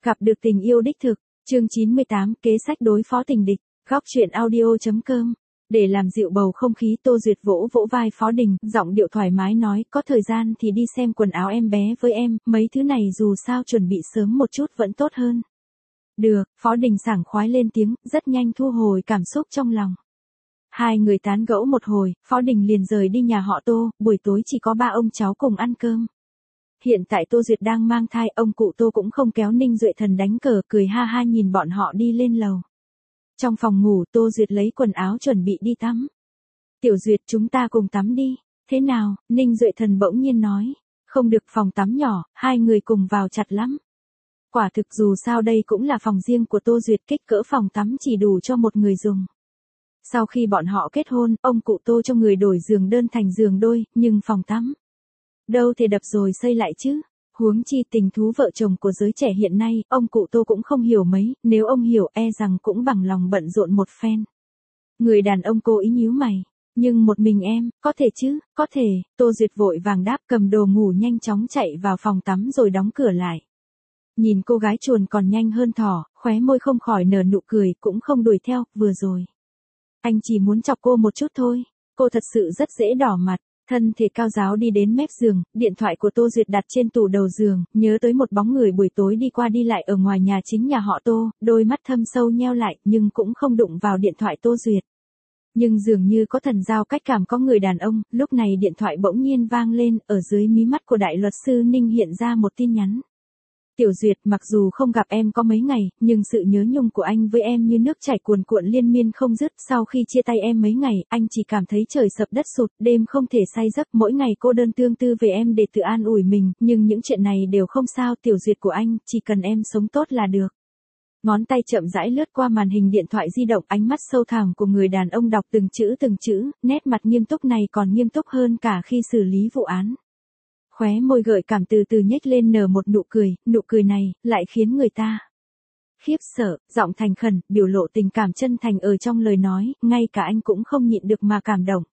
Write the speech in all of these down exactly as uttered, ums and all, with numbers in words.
Gặp được tình yêu đích thực, chương chín mươi tám, kế sách đối phó tình địch, góc truyện audio chấm com. Để làm dịu bầu không khí, Tô Duyệt vỗ vỗ vai Phó Đình, giọng điệu thoải mái nói, có thời gian thì đi xem quần áo em bé với em, mấy thứ này dù sao chuẩn bị sớm một chút vẫn tốt hơn. Được, Phó Đình sảng khoái lên tiếng, rất nhanh thu hồi cảm xúc trong lòng. Hai người tán gẫu một hồi, Phó Đình liền rời đi nhà họ Tô, buổi tối chỉ có ba ông cháu cùng ăn cơm. Hiện tại Tô Duyệt đang mang thai, ông cụ Tô cũng không kéo Ninh Duệ Thần đánh cờ, cười ha ha nhìn bọn họ đi lên lầu. Trong phòng ngủ, Tô Duyệt lấy quần áo chuẩn bị đi tắm. Tiểu Duyệt, chúng ta cùng tắm đi. Thế nào? Ninh Duệ Thần bỗng nhiên nói. Không được, phòng tắm nhỏ, hai người cùng vào chặt lắm. Quả thực dù sao đây cũng là phòng riêng của Tô Duyệt, kích cỡ phòng tắm chỉ đủ cho một người dùng. Sau khi bọn họ kết hôn, ông cụ Tô cho người đổi giường đơn thành giường đôi, nhưng phòng tắm đâu thể đập rồi xây lại chứ. Huống chi tình thú vợ chồng của giới trẻ hiện nay, ông cụ Tô cũng không hiểu mấy, nếu ông hiểu e rằng cũng bằng lòng bận rộn một phen. Người đàn ông cố ý nhíu mày. Nhưng một mình em, có thể chứ, có thể. Tô Duyệt vội vàng đáp, cầm đồ ngủ nhanh chóng chạy vào phòng tắm rồi đóng cửa lại. Nhìn cô gái chuồn còn nhanh hơn thỏ, khóe môi không khỏi nở nụ cười, cũng không đuổi theo, vừa rồi. Anh chỉ muốn chọc cô một chút thôi. Cô thật sự rất dễ đỏ mặt. Thân thể cao giáo đi đến mép giường, điện thoại của Tô Duyệt đặt trên tủ đầu giường, nhớ tới một bóng người buổi tối đi qua đi lại ở ngoài nhà chính nhà họ Tô, đôi mắt thâm sâu nheo lại, nhưng cũng không đụng vào điện thoại Tô Duyệt. Nhưng dường như có thần giao cách cảm có người đàn ông, lúc này điện thoại bỗng nhiên vang lên, ở dưới mí mắt của đại luật sư Ninh hiện ra một tin nhắn. Tiểu Duyệt, mặc dù không gặp em có mấy ngày, nhưng sự nhớ nhung của anh với em như nước chảy cuồn cuộn liên miên không dứt. Sau khi chia tay em mấy ngày, anh chỉ cảm thấy trời sập đất sụt, đêm không thể say giấc, mỗi ngày cô đơn tương tư về em để tự an ủi mình, nhưng những chuyện này đều không sao. Tiểu Duyệt của anh, chỉ cần em sống tốt là được. Ngón tay chậm rãi lướt qua màn hình điện thoại di động, ánh mắt sâu thẳm của người đàn ông đọc từng chữ từng chữ, nét mặt nghiêm túc này còn nghiêm túc hơn cả khi xử lý vụ án. Khóe môi gợi cảm từ từ nhếch lên nở một nụ cười, nụ cười này, lại khiến người ta khiếp sợ, giọng thành khẩn, biểu lộ tình cảm chân thành ở trong lời nói, ngay cả anh cũng không nhịn được mà cảm động.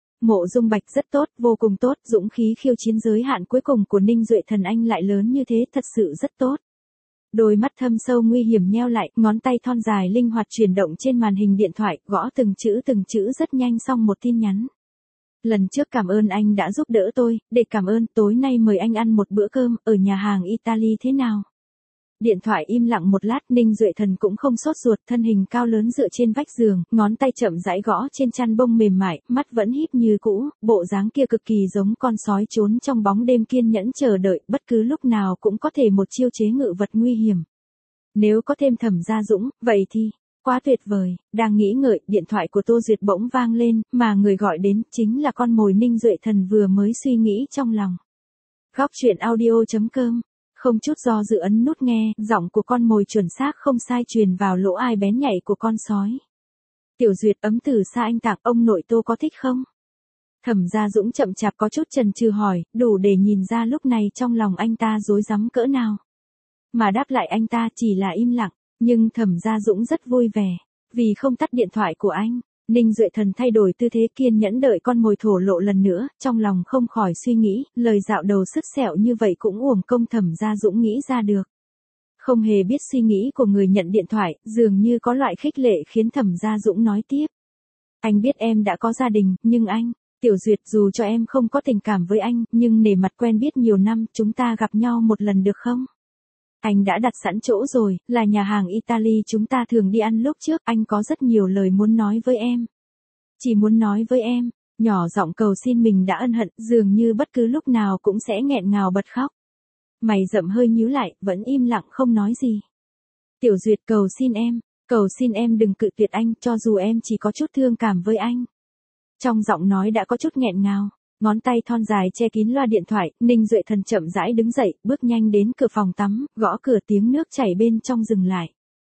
Mộ Dung Bạch rất tốt, vô cùng tốt, dũng khí khiêu chiến giới hạn cuối cùng của Ninh Duệ Thần anh lại lớn như thế, thật sự rất tốt. Đôi mắt thâm sâu nguy hiểm nheo lại, ngón tay thon dài linh hoạt chuyển động trên màn hình điện thoại, gõ từng chữ từng chữ rất nhanh xong một tin nhắn. Lần trước cảm ơn anh đã giúp đỡ tôi, để cảm ơn, tối nay mời anh ăn một bữa cơm, ở nhà hàng Italy thế nào? Điện thoại im lặng một lát, Ninh Duệ Thần cũng không sốt ruột, thân hình cao lớn dựa trên vách giường, ngón tay chậm rãi gõ trên chăn bông mềm mại, mắt vẫn híp như cũ, bộ dáng kia cực kỳ giống con sói trốn trong bóng đêm kiên nhẫn chờ đợi, bất cứ lúc nào cũng có thể một chiêu chế ngự vật nguy hiểm. Nếu có thêm Thẩm Gia Dũng, vậy thì quá tuyệt vời. Đang nghĩ ngợi, điện thoại của Tô Duyệt bỗng vang lên, mà người gọi đến chính là con mồi Ninh Duệ Thần vừa mới suy nghĩ trong lòng. Góc truyện audio chấm com. Không chút do dự ấn nút nghe, giọng của con mồi chuẩn xác không sai truyền vào lỗ tai bén nhạy của con sói. Tiểu Duyệt, ấm từ xa anh tặng, ông nội Tô có thích không? Thẩm Gia Dũng chậm chạp có chút chần chừ hỏi, đủ để nhìn ra lúc này trong lòng anh ta rối rắm cỡ nào. Mà đáp lại anh ta chỉ là im lặng. Nhưng Thẩm Gia Dũng rất vui vẻ, vì không tắt điện thoại của anh. Ninh Duệ Thần thay đổi tư thế kiên nhẫn đợi con mồi thổ lộ lần nữa, trong lòng không khỏi suy nghĩ, lời dạo đầu sứt sẹo như vậy cũng uổng công Thẩm Gia Dũng nghĩ ra được. Không hề biết suy nghĩ của người nhận điện thoại, dường như có loại khích lệ khiến Thẩm Gia Dũng nói tiếp. Anh biết em đã có gia đình, nhưng anh, Tiểu Duyệt, dù cho em không có tình cảm với anh, nhưng nể mặt quen biết nhiều năm, chúng ta gặp nhau một lần được không? Anh đã đặt sẵn chỗ rồi, là nhà hàng Italy chúng ta thường đi ăn lúc trước, anh có rất nhiều lời muốn nói với em. Chỉ muốn nói với em, nhỏ giọng cầu xin mình đã ân hận, dường như bất cứ lúc nào cũng sẽ nghẹn ngào bật khóc. Mày rậm hơi nhíu lại, vẫn im lặng không nói gì. Tiểu Duyệt, cầu xin em, cầu xin em đừng cự tuyệt anh, cho dù em chỉ có chút thương cảm với anh. Trong giọng nói đã có chút nghẹn ngào. Ngón tay thon dài che kín loa điện thoại, Ninh Duệ Thần chậm rãi đứng dậy, bước nhanh đến cửa phòng tắm, gõ cửa, tiếng nước chảy bên trong dừng lại.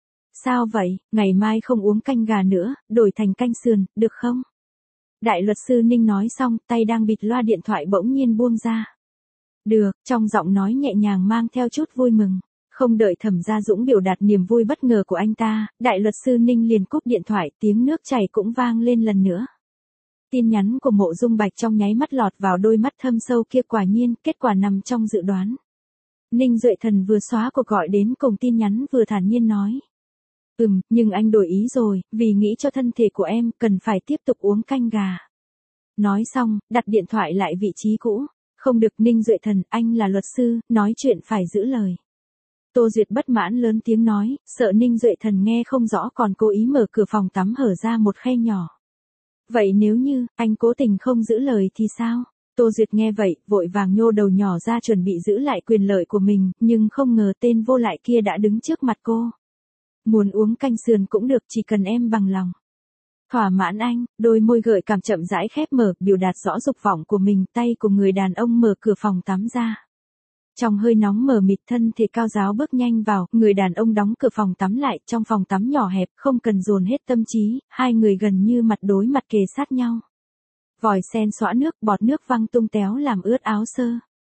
Sao vậy, ngày mai không uống canh gà nữa, đổi thành canh sườn, được không? Đại luật sư Ninh nói xong, tay đang bịt loa điện thoại bỗng nhiên buông ra. Được, trong giọng nói nhẹ nhàng mang theo chút vui mừng. Không đợi Thẩm Gia Dũng biểu đạt niềm vui bất ngờ của anh ta, đại luật sư Ninh liền cúp điện thoại, tiếng nước chảy cũng vang lên lần nữa. Tin nhắn của Mộ Dung Bạch trong nháy mắt lọt vào đôi mắt thâm sâu kia, quả nhiên, kết quả nằm trong dự đoán. Ninh Duệ Thần vừa xóa cuộc gọi đến cùng tin nhắn vừa thản nhiên nói. Ừm, nhưng anh đổi ý rồi, vì nghĩ cho thân thể của em, cần phải tiếp tục uống canh gà. Nói xong, đặt điện thoại lại vị trí cũ. Không được Ninh Duệ Thần, anh là luật sư, nói chuyện phải giữ lời. Tô Duyệt bất mãn lớn tiếng nói, sợ Ninh Duệ Thần nghe không rõ còn cố ý mở cửa phòng tắm hở ra một khe nhỏ. Vậy nếu như, anh cố tình không giữ lời thì sao? Tô Duyệt nghe vậy, vội vàng nhô đầu nhỏ ra chuẩn bị giữ lại quyền lợi của mình, nhưng không ngờ tên vô lại kia đã đứng trước mặt cô. Muốn uống canh sườn cũng được, chỉ cần em bằng lòng. Thỏa mãn anh, đôi môi gợi cảm chậm rãi khép mở, biểu đạt rõ dục vọng của mình, tay của người đàn ông mở cửa phòng tắm ra. Trong hơi nóng mờ mịt thân thể cao giáo bước nhanh vào, người đàn ông đóng cửa phòng tắm lại, trong phòng tắm nhỏ hẹp, không cần dồn hết tâm trí, hai người gần như mặt đối mặt kề sát nhau. Vòi sen xõa nước, bọt nước văng tung téo làm ướt áo sơ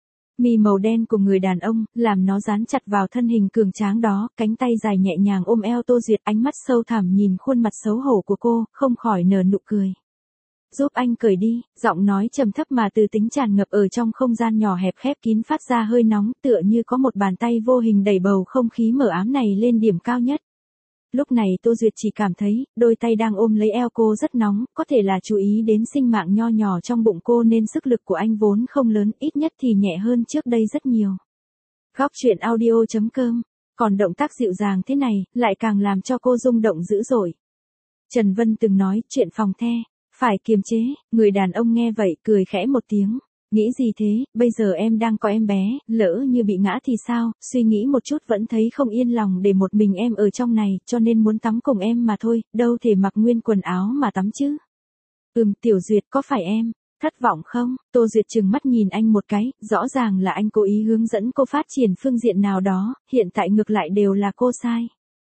mi màu đen của người đàn ông, làm nó dán chặt vào thân hình cường tráng đó, cánh tay dài nhẹ nhàng ôm eo Tô Duyệt, ánh mắt sâu thẳm nhìn khuôn mặt xấu hổ của cô, không khỏi nở nụ cười. Giúp anh cởi đi, giọng nói trầm thấp mà từ tính tràn ngập ở trong không gian nhỏ hẹp khép kín phát ra hơi nóng, tựa như có một bàn tay vô hình đẩy bầu không khí mờ ám này lên điểm cao nhất. Lúc này Tô Duyệt chỉ cảm thấy, đôi tay đang ôm lấy eo cô rất nóng, có thể là chú ý đến sinh mạng nho nhỏ trong bụng cô nên sức lực của anh vốn không lớn, ít nhất thì nhẹ hơn trước đây rất nhiều. Góc truyện audio chấm com, còn động tác dịu dàng thế này, lại càng làm cho cô rung động dữ dội. Trần Vân từng nói, chuyện phòng the, phải kiềm chế, người đàn ông nghe vậy cười khẽ một tiếng. Nghĩ gì thế, bây giờ em đang có em bé, lỡ như bị ngã thì sao, suy nghĩ một chút vẫn thấy không yên lòng để một mình em ở trong này, cho nên muốn tắm cùng em mà thôi, đâu thể mặc nguyên quần áo mà tắm chứ. Ừm, Tiểu Duyệt, có phải em thất vọng không? Tô Duyệt trừng mắt nhìn anh một cái, rõ ràng là anh cố ý hướng dẫn cô phát triển phương diện nào đó, hiện tại ngược lại đều là cô sai.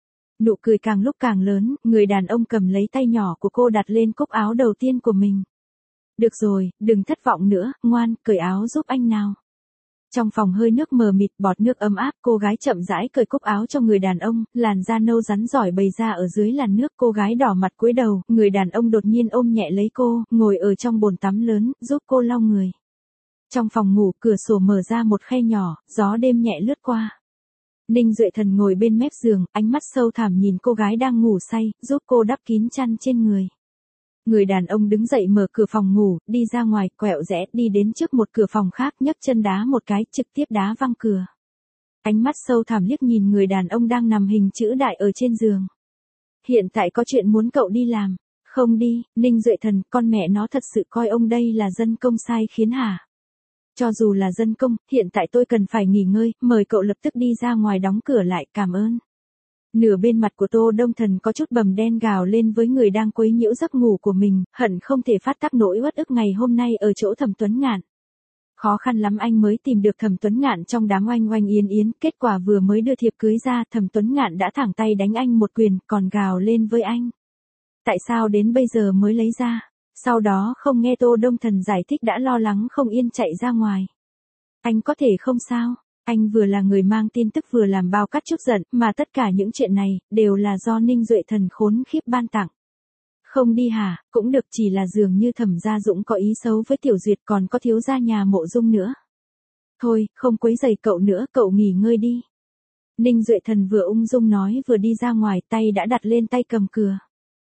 Nụ cười càng lúc càng lớn, người đàn ông cầm lấy tay nhỏ của cô đặt lên cúc áo đầu tiên của mình. Được rồi, đừng thất vọng nữa, ngoan, cởi áo giúp anh nào. Trong phòng hơi nước mờ mịt, bọt nước ấm áp, cô gái chậm rãi cởi cúc áo cho người đàn ông, làn da nâu rắn giỏi bày ra ở dưới làn nước, cô gái đỏ mặt cúi đầu, người đàn ông đột nhiên ôm nhẹ lấy cô, ngồi ở trong bồn tắm lớn, giúp cô lau người. Trong phòng ngủ, cửa sổ mở ra một khe nhỏ, gió đêm nhẹ lướt qua. Ninh Duệ Thần ngồi bên mép giường, ánh mắt sâu thẳm nhìn cô gái đang ngủ say, giúp cô đắp kín chăn trên người. Người đàn ông đứng dậy mở cửa phòng ngủ, đi ra ngoài, quẹo rẽ, đi đến trước một cửa phòng khác, nhấc chân đá một cái, trực tiếp đá văng cửa. Ánh mắt sâu thẳm liếc nhìn người đàn ông đang nằm hình chữ đại ở trên giường. Hiện tại có chuyện muốn cậu đi làm. Không đi, Ninh Duệ Thần, con mẹ nó thật sự coi ông đây là dân công sai khiến hả? Cho dù là dân công, hiện tại tôi cần phải nghỉ ngơi, mời cậu lập tức đi ra ngoài đóng cửa lại, cảm ơn. Nửa bên mặt của Tô Đông Thần có chút bầm đen gào lên với người đang quấy nhiễu giấc ngủ của mình, hận không thể phát tác nỗi uất ức ngày hôm nay ở chỗ Thẩm Tuấn Ngạn. Khó khăn lắm anh mới tìm được Thẩm Tuấn Ngạn trong đám oanh oanh yến yến, kết quả vừa mới đưa thiệp cưới ra, Thẩm Tuấn Ngạn đã thẳng tay đánh anh một quyền, còn gào lên với anh. Tại sao đến bây giờ mới lấy ra? Sau đó không nghe Tô Đông Thần giải thích đã lo lắng không yên chạy ra ngoài. Anh có thể không sao? Anh vừa là người mang tin tức vừa làm bao cắt chút giận, mà tất cả những chuyện này, đều là do Ninh Duệ Thần khốn khiếp ban tặng. Không đi hả, cũng được, chỉ là dường như Thẩm Gia Dũng có ý xấu với Tiểu Duyệt, còn có thiếu gia nhà Mộ Dung nữa. Thôi, không quấy rầy cậu nữa, cậu nghỉ ngơi đi. Ninh Duệ Thần vừa ung dung nói vừa đi ra ngoài, tay đã đặt lên tay cầm cửa.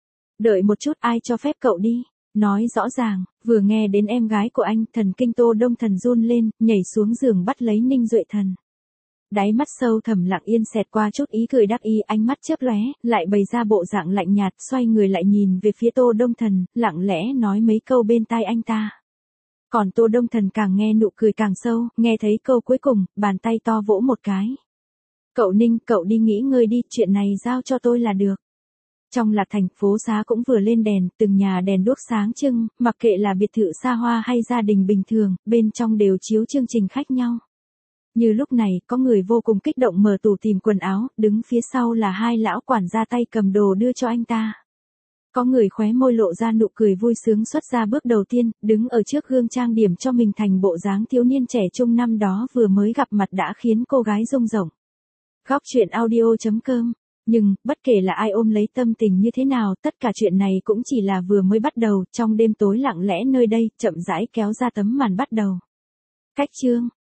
Đợi một chút, ai cho phép cậu đi? Nói rõ ràng, vừa nghe đến em gái của anh, thần kinh Tô Đông Thần run lên, nhảy xuống giường bắt lấy Ninh Duệ Thần. Đáy mắt sâu thẳm lặng yên xẹt qua chút ý cười đắc ý, ánh mắt chớp lóe, lại bày ra bộ dạng lạnh nhạt, xoay người lại nhìn về phía Tô Đông Thần, lặng lẽ nói mấy câu bên tai anh ta. Còn Tô Đông Thần càng nghe nụ cười càng sâu, nghe thấy câu cuối cùng, bàn tay to vỗ một cái. Cậu Ninh, cậu đi nghỉ ngơi đi, chuyện này giao cho tôi là được. Trong Lạc Thành, phố xá cũng vừa lên đèn, từng nhà đèn đuốc sáng trưng, mặc kệ là biệt thự xa hoa hay gia đình bình thường, bên trong đều chiếu chương trình khác nhau. Như lúc này, có người vô cùng kích động mở tủ tìm quần áo, đứng phía sau là hai lão quản gia tay cầm đồ đưa cho anh ta. Có người khóe môi lộ ra nụ cười vui sướng xuất ra bước đầu tiên, đứng ở trước gương trang điểm cho mình thành bộ dáng thiếu niên trẻ trung năm đó vừa mới gặp mặt đã khiến cô gái rung rộng. Góc truyện audio chấm com. Nhưng, bất kể là ai ôm lấy tâm tình như thế nào, tất cả chuyện này cũng chỉ là vừa mới bắt đầu, trong đêm tối lặng lẽ nơi đây, chậm rãi kéo ra tấm màn bắt đầu. Cách chương